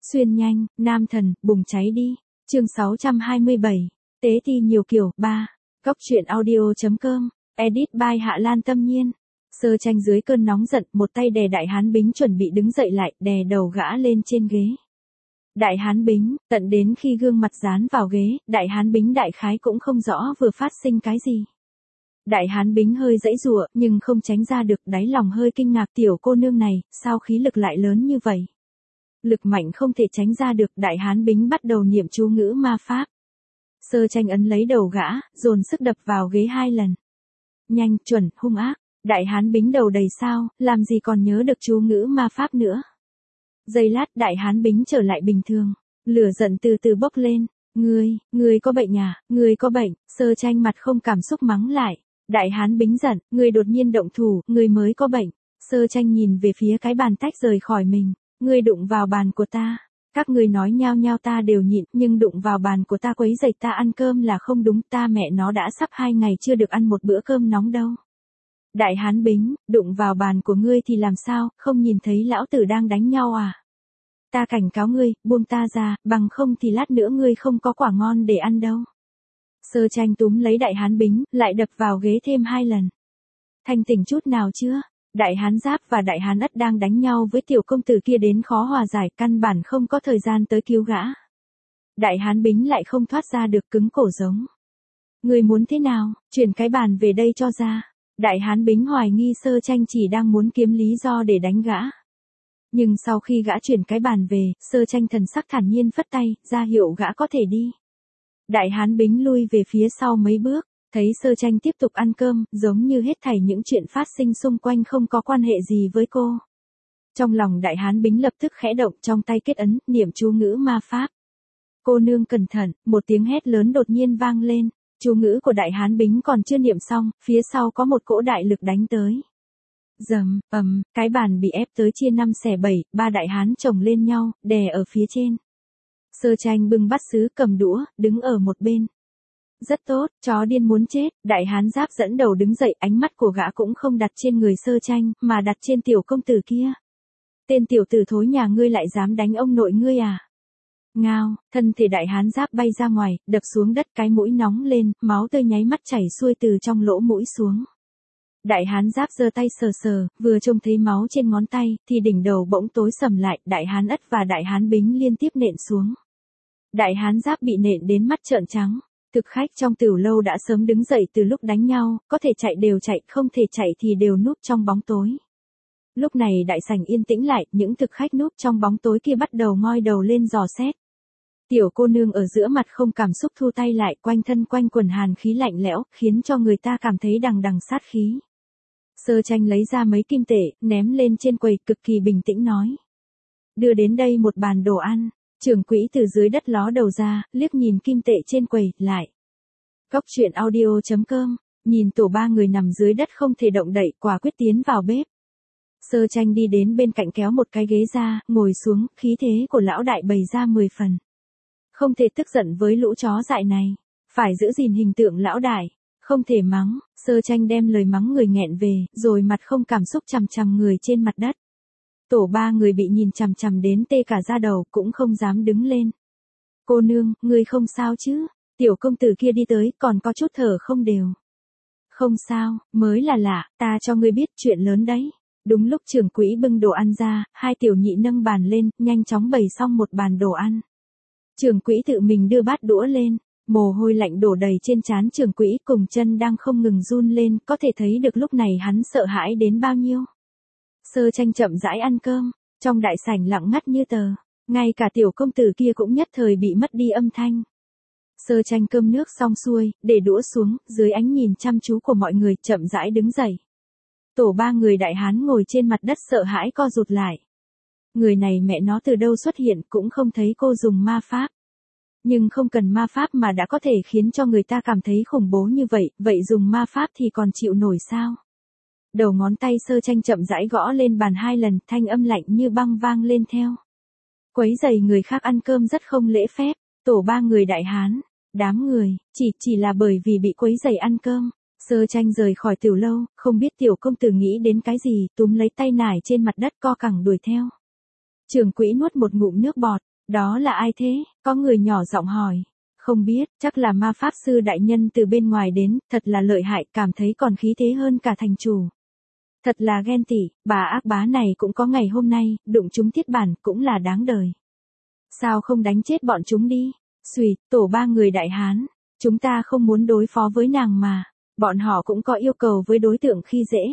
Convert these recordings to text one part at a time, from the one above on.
Xuyên nhanh, nam thần, bùng cháy đi. Chương 627. Tế thi nhiều kiểu 3. Góc truyện audio.com. Edit by Hạ Lan Tâm Nhiên. Sơ Tranh dưới cơn nóng giận, một tay đè Đại Hán Bính chuẩn bị đứng dậy lại, đè đầu gã lên trên ghế. Đại Hán Bính, tận đến khi gương mặt dán vào ghế, Đại Hán Bính đại khái cũng không rõ vừa phát sinh cái gì. Đại Hán Bính hơi giãy giụa, nhưng không tránh ra được, đáy lòng hơi kinh ngạc, tiểu cô nương này, sao khí lực lại lớn như vậy? Lực mạnh không thể tránh ra được, Đại Hán Bính bắt đầu niệm chú ngữ ma pháp. Sơ Tranh ấn lấy đầu gã, dồn sức đập vào ghế 2 lần. Nhanh, chuẩn, hung ác. Đại Hán Bính đầu đầy sao, làm gì còn nhớ được chú ngữ ma pháp nữa. Giây lát Đại Hán Bính trở lại bình thường. Lửa giận từ từ bốc lên. Ngươi có bệnh à, ngươi có bệnh. Sơ Tranh mặt không cảm xúc mắng lại. Đại Hán Bính giận, ngươi đột nhiên động thủ, ngươi mới có bệnh. Sơ Tranh nhìn về phía cái bàn tách rời khỏi mình. Ngươi đụng vào bàn của ta. Các ngươi nói nhao nhao ta đều nhịn, nhưng đụng vào bàn của ta quấy rầy ta ăn cơm là không đúng, ta mẹ nó đã sắp 2 ngày chưa được ăn một bữa cơm nóng đâu. Đại Hán Bính, đụng vào bàn của ngươi thì làm sao, không nhìn thấy lão tử đang đánh nhau à? Ta cảnh cáo ngươi, buông ta ra, bằng không thì lát nữa ngươi không có quả ngon để ăn đâu. Sơ Tranh túm lấy Đại Hán Bính, lại đập vào ghế thêm 2 lần. Thanh tỉnh chút nào chưa? Đại Hán Giáp và Đại Hán Ất đang đánh nhau với tiểu công tử kia đến khó hòa giải, căn bản không có thời gian tới cứu gã. Đại Hán Bính lại không thoát ra được, cứng cổ giống. Ngươi muốn thế nào, chuyển cái bàn về đây cho ra. Đại Hán Bính hoài nghi Sơ Tranh chỉ đang muốn kiếm lý do để đánh gã. Nhưng sau khi gã chuyển cái bàn về, Sơ Tranh thần sắc thản nhiên phất tay, ra hiệu gã có thể đi. Đại Hán Bính lui về phía sau mấy bước, thấy Sơ Tranh tiếp tục ăn cơm, giống như hết thảy những chuyện phát sinh xung quanh không có quan hệ gì với cô. Trong lòng Đại Hán Bính lập tức khẽ động, trong tay kết ấn, niệm chú ngữ ma pháp. Cô nương cẩn thận, một tiếng hét lớn đột nhiên vang lên. Chú ngữ của Đại Hán Bính còn chưa niệm xong, phía sau có một cỗ đại lực đánh tới. Rầm, cái bàn bị ép tới chia 5 xẻ 7, 3 đại hán chồng lên nhau, đè ở phía trên. Sơ Tranh bưng bát sứ cầm đũa, đứng ở một bên. Rất tốt, chó điên muốn chết. Đại Hán Giáp dẫn đầu đứng dậy, ánh mắt của gã cũng không đặt trên người Sơ Tranh, mà đặt trên tiểu công tử kia. Tên tiểu tử thối nhà ngươi lại dám đánh ông nội ngươi à? Ngao, thân thể Đại Hán Giáp bay ra ngoài, đập xuống đất, cái mũi nóng lên, máu tươi nháy mắt chảy xuôi từ trong lỗ mũi xuống. Đại Hán Giáp giơ tay sờ sờ, vừa trông thấy máu trên ngón tay, thì đỉnh đầu bỗng tối sầm lại, Đại Hán Ất và Đại Hán Bính liên tiếp nện xuống. Đại Hán Giáp bị nện đến mắt trợn trắng. Thực khách trong tiểu lâu đã sớm đứng dậy từ lúc đánh nhau, có thể chạy đều chạy, không thể chạy thì đều núp trong bóng tối. Lúc này đại sảnh yên tĩnh lại, những thực khách núp trong bóng tối kia bắt đầu ngoi đầu lên dò xét. Tiểu cô nương ở giữa mặt không cảm xúc thu tay lại, quanh thân quanh quần hàn khí lạnh lẽo, khiến cho người ta cảm thấy đằng đằng sát khí. Sơ Tranh lấy ra mấy kim tệ, ném lên trên quầy, cực kỳ bình tĩnh nói. Đưa đến đây một bàn đồ ăn. Trưởng quỹ từ dưới đất ló đầu ra, liếc nhìn kim tệ trên quầy, lại. Góc truyện audio.com, nhìn tổ 3 người nằm dưới đất không thể động đậy, quả quyết tiến vào bếp. Sơ Tranh đi đến bên cạnh kéo một cái ghế ra, ngồi xuống, khí thế của lão đại bày ra 10 phần. Không thể tức giận với lũ chó dại này, phải giữ gìn hình tượng lão đại, không thể mắng. Sơ Tranh đem lời mắng người nghẹn về, rồi mặt không cảm xúc chằm chằm người trên mặt đất. Tổ 3 người bị nhìn chằm chằm đến tê cả da đầu, cũng không dám đứng lên. Cô nương, ngươi không sao chứ? Tiểu công tử kia đi tới, còn có chút thở không đều. Không sao, mới là lạ, ta cho ngươi biết chuyện lớn đấy. Đúng lúc trưởng quỹ bưng đồ ăn ra, 2 tiểu nhị nâng bàn lên, nhanh chóng bày xong một bàn đồ ăn. Trưởng quỹ tự mình đưa bát đũa lên, mồ hôi lạnh đổ đầy trên trán trưởng quỹ, cùng chân đang không ngừng run lên, có thể thấy được lúc này hắn sợ hãi đến bao nhiêu. Sơ Tranh chậm rãi ăn cơm, trong đại sảnh lặng ngắt như tờ, ngay cả tiểu công tử kia cũng nhất thời bị mất đi âm thanh. Sơ Tranh cơm nước xong xuôi, để đũa xuống, dưới ánh nhìn chăm chú của mọi người, chậm rãi đứng dậy. Tổ 3 người đại hán ngồi trên mặt đất sợ hãi co rụt lại. Người này mẹ nó từ đâu xuất hiện, cũng không thấy cô dùng ma pháp. Nhưng không cần ma pháp mà đã có thể khiến cho người ta cảm thấy khủng bố như vậy, vậy dùng ma pháp thì còn chịu nổi sao? Đầu ngón tay Sơ Tranh chậm rãi gõ lên bàn 2 lần, thanh âm lạnh như băng vang lên theo. Quấy rầy người khác ăn cơm rất không lễ phép. Tổ 3 người đại hán, đám người, chỉ là bởi vì bị quấy rầy ăn cơm. Sơ Tranh rời khỏi tiểu lâu, không biết tiểu công tử nghĩ đến cái gì, túm lấy tay nải trên mặt đất co cẳng đuổi theo. Trưởng quỹ nuốt một ngụm nước bọt, Đó là ai thế? Có người nhỏ giọng hỏi. Không biết, chắc là ma pháp sư đại nhân từ bên ngoài đến, thật là lợi hại, cảm thấy còn khí thế hơn cả thành chủ. Thật là ghen tị, bà ác bá này cũng có ngày hôm nay, đụng chúng thiết bản, cũng là đáng đời. Sao không đánh chết bọn chúng đi? Xùy, tổ 3 người đại hán. Chúng ta không muốn đối phó với nàng mà. Bọn họ cũng có yêu cầu với đối tượng khi dễ.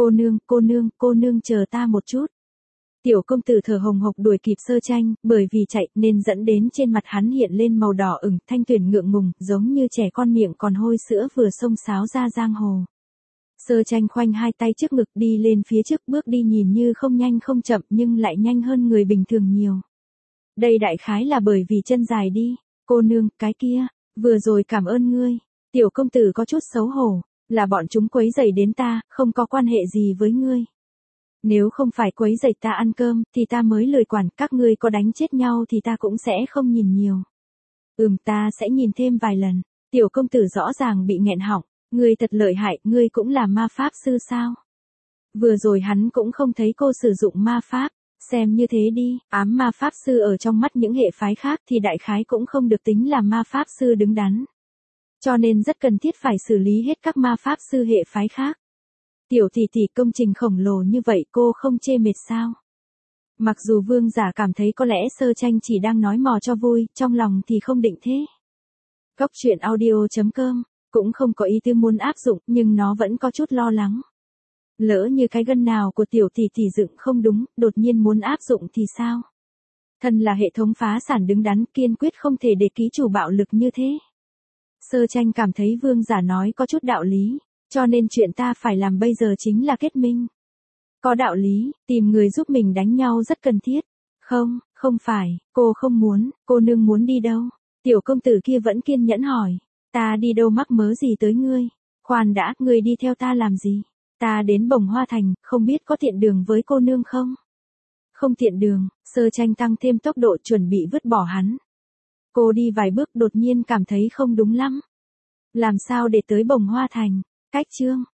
Cô nương chờ ta một chút. Tiểu công tử thở hồng hộc đuổi kịp Sơ Tranh, bởi vì chạy nên dẫn đến trên mặt hắn hiện lên màu đỏ ửng, Thanh Tuyền ngượng ngùng, giống như trẻ con miệng còn hôi sữa vừa xông xáo ra giang hồ. Sơ Tranh khoanh hai tay trước ngực đi lên phía trước, bước đi nhìn như không nhanh không chậm nhưng lại nhanh hơn người bình thường nhiều. Đây đại khái là bởi vì chân dài đi. Cô nương, cái kia, vừa rồi cảm ơn ngươi. Tiểu công tử có chút xấu hổ, là bọn chúng quấy rầy đến ta, không có quan hệ gì với ngươi. Nếu không phải quấy rầy ta ăn cơm, thì ta mới lười quản, các ngươi có đánh chết nhau thì ta cũng sẽ không nhìn nhiều. Ta sẽ nhìn thêm vài lần. Tiểu công tử rõ ràng bị nghẹn họng, ngươi thật lợi hại, ngươi cũng là ma pháp sư sao? Vừa rồi hắn cũng không thấy cô sử dụng ma pháp, xem như thế đi, ám ma pháp sư ở trong mắt những hệ phái khác thì đại khái cũng không được tính là ma pháp sư đứng đắn. Cho nên rất cần thiết phải xử lý hết các ma pháp sư hệ phái khác. Tiểu tỷ tỷ, công trình khổng lồ như vậy cô không chê mệt sao? Mặc dù vương giả cảm thấy có lẽ Sơ Tranh chỉ đang nói mò cho vui, trong lòng thì không định thế. Góc truyện audio.com, cũng không có ý tư muốn áp dụng, nhưng nó vẫn có chút lo lắng. Lỡ như cái gân nào của tiểu tỷ tỷ dựng không đúng, đột nhiên muốn áp dụng thì sao? Thân là hệ thống phá sản đứng đắn, kiên quyết không thể để ký chủ bạo lực như thế. Sơ Tranh cảm thấy vương giả nói có chút đạo lý, cho nên chuyện ta phải làm bây giờ chính là kết minh. Có đạo lý, tìm người giúp mình đánh nhau rất cần thiết. Không phải, cô không muốn, cô nương muốn đi đâu? Tiểu công tử kia vẫn kiên nhẫn hỏi. Ta đi đâu mắc mớ gì tới ngươi? Khoan đã, ngươi đi theo ta làm gì? Ta đến Bồng Hoa Thành, không biết có tiện đường với cô nương không? Không tiện đường. Sơ Tranh tăng thêm tốc độ chuẩn bị vứt bỏ hắn. Cô đi vài bước đột nhiên cảm thấy không đúng lắm. Làm sao để tới Bồng Hoa Thành? Cách chương